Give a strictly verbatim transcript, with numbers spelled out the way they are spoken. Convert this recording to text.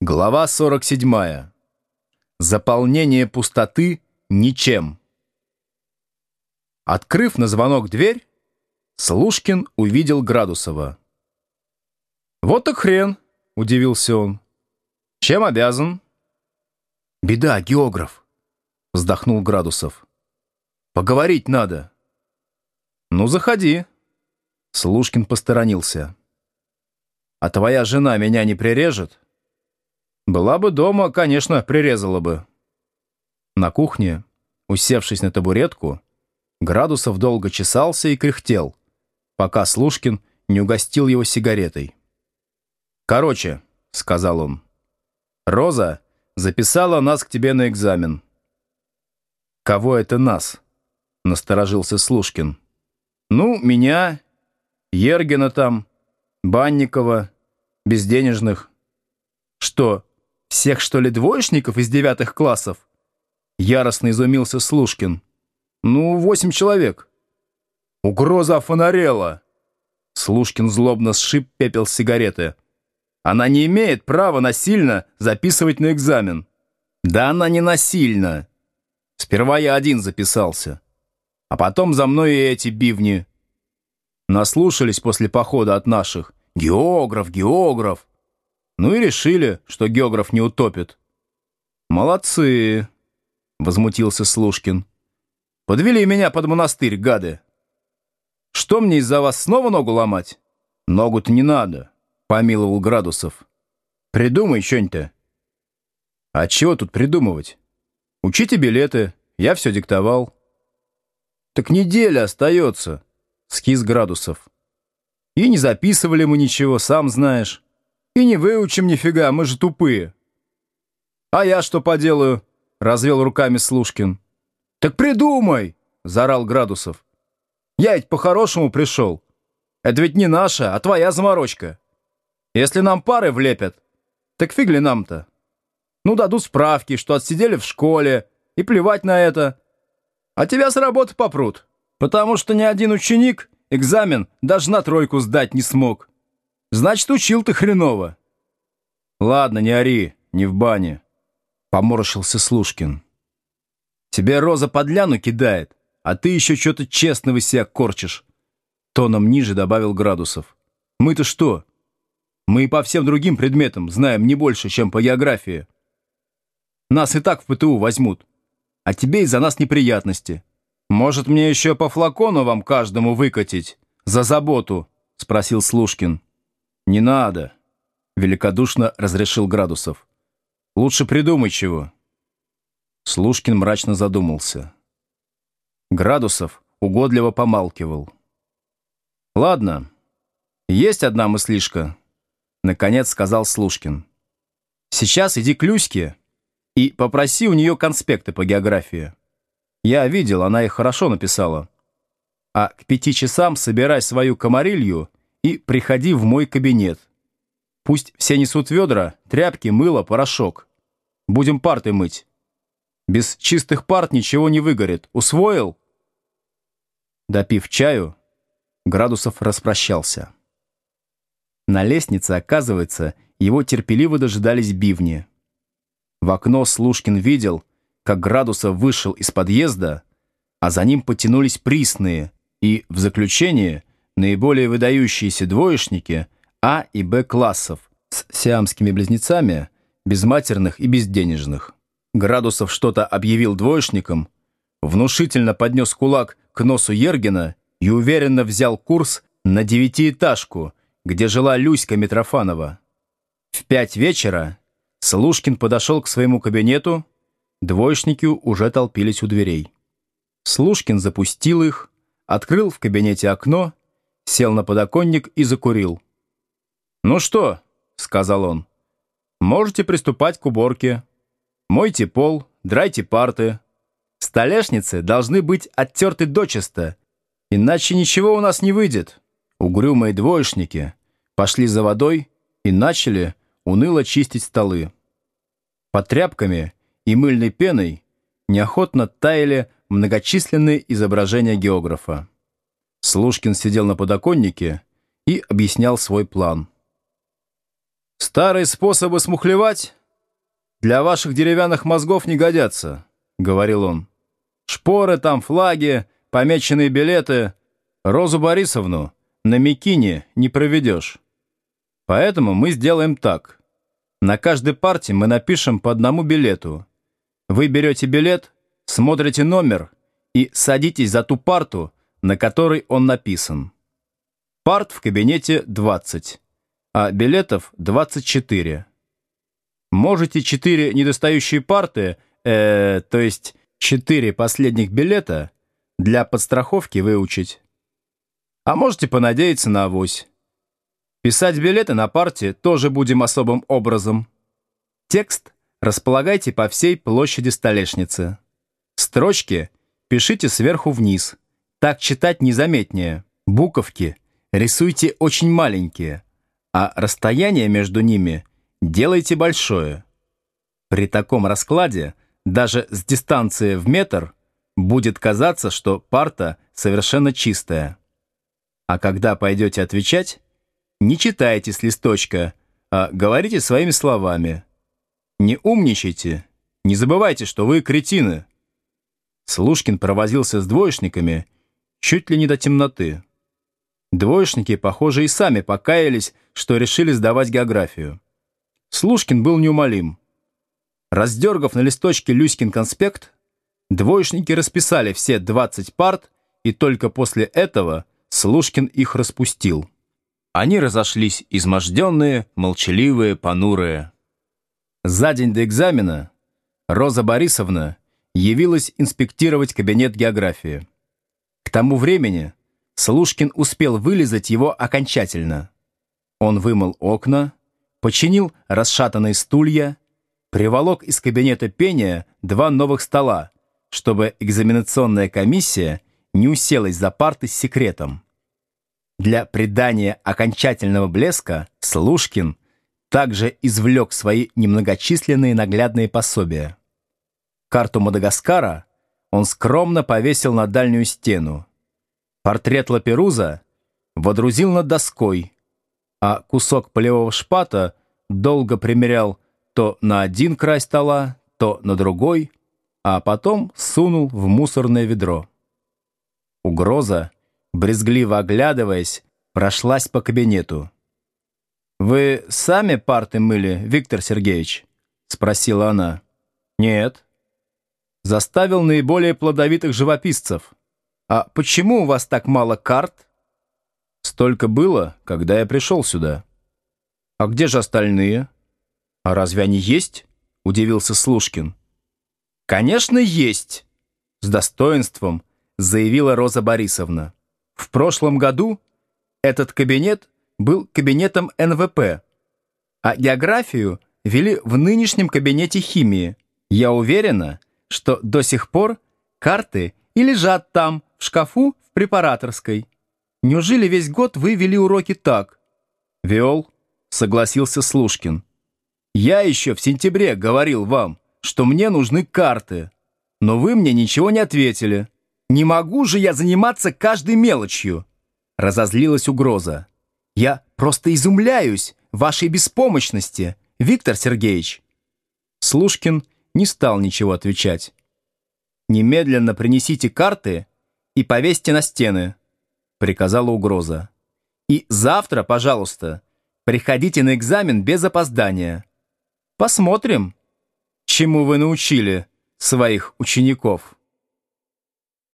Глава сорок седьмая. Заполнение пустоты ничем. Открыв на звонок дверь, Слушкин увидел Градусова. «Вот так хрен!» — удивился он. «Чем обязан?» «Беда, географ!» — вздохнул Градусов. «Поговорить надо». «Ну, заходи». Слушкин посторонился. «А твоя жена меня не прирежет?» «Была бы дома, конечно, прирезала бы». На кухне, усевшись на табуретку, Градусов долго чесался и кряхтел, пока Слушкин не угостил его сигаретой. «Короче», — сказал он, — «Роза записала нас к тебе на экзамен». «Кого это нас?» — насторожился Слушкин. «Ну, меня, Ергена там, Банникова, безденежных». «Что, всех, что ли, двоечников из девятых классов?» Яростно изумился Слушкин. «Ну, восемь человек». «Угроза офонарела!» Слушкин злобно сшиб пепел с сигареты. «Она не имеет права насильно записывать на экзамен». «Да она не насильно. Сперва я один записался, а потом за мной и эти бивни. Наслушались после похода от наших. Географ, географ. Ну и решили, что географ не утопит». «Молодцы!» — возмутился Слушкин. «Подвели меня под монастырь, гады. Что мне из-за вас снова ногу ломать?» «Ногу-то не надо», — помиловал Градусов. «Придумай что-нибудь-то». «А чего тут придумывать? Учите билеты, я все диктовал». «Так неделя остается», — скис Градусов. «И не записывали мы ничего, сам знаешь. И не выучим нифига, мы же тупые». «А я что поделаю?» — развел руками Слушкин. «Так придумай!» — заорал Градусов. «Я ведь по-хорошему пришел. Это ведь не наша, а твоя заморочка. Если нам пары влепят, так фиг ли нам-то? Ну, дадут справки, что отсидели в школе, и плевать на это. А тебя с работы попрут, потому что ни один ученик экзамен даже на тройку сдать не смог. Значит, учил ты хреново». «Ладно, не ори, не в бане», — поморщился Слушкин. «Тебе Роза подляну кидает, а ты еще что-то честного себя корчишь», — тоном ниже добавил Градусов. «Мы-то что? Мы и по всем другим предметам знаем не больше, чем по географии. Нас и так в ПТУ возьмут, а тебе из-за нас неприятности. Может, мне еще по флакону вам каждому выкатить за заботу?» — спросил Слушкин. «Не надо», — великодушно разрешил Градусов. «Лучше придумай чего». Слушкин мрачно задумался. Градусов угодливо помалкивал. «Ладно, есть одна мыслишка», — наконец сказал Слушкин. «Сейчас иди к Люське и попроси у нее конспекты по географии. Я видел, она их хорошо написала. А к пяти часам собирай свою комарилью и приходи в мой кабинет. Пусть все несут ведра, тряпки, мыло, порошок. Будем парты мыть. Без чистых парт ничего не выгорит. Усвоил?» Допив чаю, Градусов распрощался. На лестнице, оказывается, его терпеливо дожидались бивни. В окно Слушкин видел, как Градусов вышел из подъезда, а за ним потянулись приисные и, в заключение, наиболее выдающиеся двоечники А и Б классов с сиамскими близнецами, безматерных и безденежных. Градусов что-то объявил двоечникам, внушительно поднес кулак к носу Ергена и уверенно взял курс на девятиэтажку, где жила Люська Митрофанова. В пять вечера Слушкин подошел к своему кабинету, двоечники уже толпились у дверей. Слушкин запустил их, открыл в кабинете окно, сел на подоконник и закурил. «Ну что?» — сказал он. «Можете приступать к уборке. Мойте пол, драйте парты. Столешницы должны быть оттерты дочисто, иначе ничего у нас не выйдет». Угрюмые двоечники пошли за водой и начали уныло чистить столы. Под тряпками и мыльной пеной неохотно таяли многочисленные изображения географа. Слушкин сидел на подоконнике и объяснял свой план. «Старые способы смухлевать, для ваших деревянных мозгов не годятся», — говорил он. «Шпоры там, флаги, помеченные билеты. Розу Борисовну на Микине не проведешь. Поэтому мы сделаем так. На каждой парте мы напишем по одному билету. Вы берете билет, смотрите номер и садитесь за ту парту, на которой он написан. Парт в кабинете двадцать, а билетов двадцать четыре. Можете четыре недостающие парты, э, то есть четыре последних билета, для подстраховки выучить. А можете понадеяться на авось. Писать билеты на парте тоже будем особым образом. Текст располагайте по всей площади столешницы. Строчки пишите сверху вниз. Так читать незаметнее. Буковки рисуйте очень маленькие, а расстояние между ними делайте большое. При таком раскладе даже с дистанции в метр будет казаться, что парта совершенно чистая. А когда пойдете отвечать, не читайте с листочка, а говорите своими словами. Не умничайте, не забывайте, что вы кретины. Слушкин провозился с двоечниками чуть ли не до темноты. Двоечники, похоже, и сами покаялись, что решили сдавать географию. Слушкин был неумолим. Раздергав на листочке Люськин конспект, двоечники расписали все двадцать парт, и только после этого Слушкин их распустил. Они разошлись изможденные, молчаливые, понурые. За день до экзамена Роза Борисовна явилась инспектировать кабинет географии. К тому времени Слушкин успел вылизать его окончательно. Он вымыл окна, починил расшатанные стулья, приволок из кабинета пения два новых стола, чтобы экзаменационная комиссия не уселась за парты с секретом. Для придания окончательного блеска Слушкин также извлек свои немногочисленные наглядные пособия. Карту Мадагаскара он скромно повесил на дальнюю стену. Портрет Лаперуза водрузил над доской, а кусок полевого шпата долго примерял то на один край стола, то на другой, а потом сунул в мусорное ведро. Угроза, брезгливо оглядываясь, прошлась по кабинету. «Вы сами парты мыли, Виктор Сергеевич?» — спросила она. «Нет». «Заставил наиболее плодовитых живописцев. А почему у вас так мало карт?» «Столько было, когда я пришел сюда». «А где же остальные?» «А разве они есть?» — удивился Слушкин. «Конечно, есть!» — с достоинством заявила Роза Борисовна. «В прошлом году этот кабинет был кабинетом эн вэ пэ, а географию вели в нынешнем кабинете химии. Я уверена, что до сих пор карты и лежат там, в шкафу в препараторской. Неужели весь год вы вели уроки так?» «Вел», — согласился Слушкин. «Я еще в сентябре говорил вам, что мне нужны карты, но вы мне ничего не ответили. Не могу же я заниматься каждой мелочью!» Разозлилась угроза. «Я просто изумляюсь вашей беспомощности, Виктор Сергеевич!» Слушкин не стал ничего отвечать. «Немедленно принесите карты и повесьте на стены», — приказала угроза. «И завтра, пожалуйста, приходите на экзамен без опоздания. Посмотрим, чему вы научили своих учеников».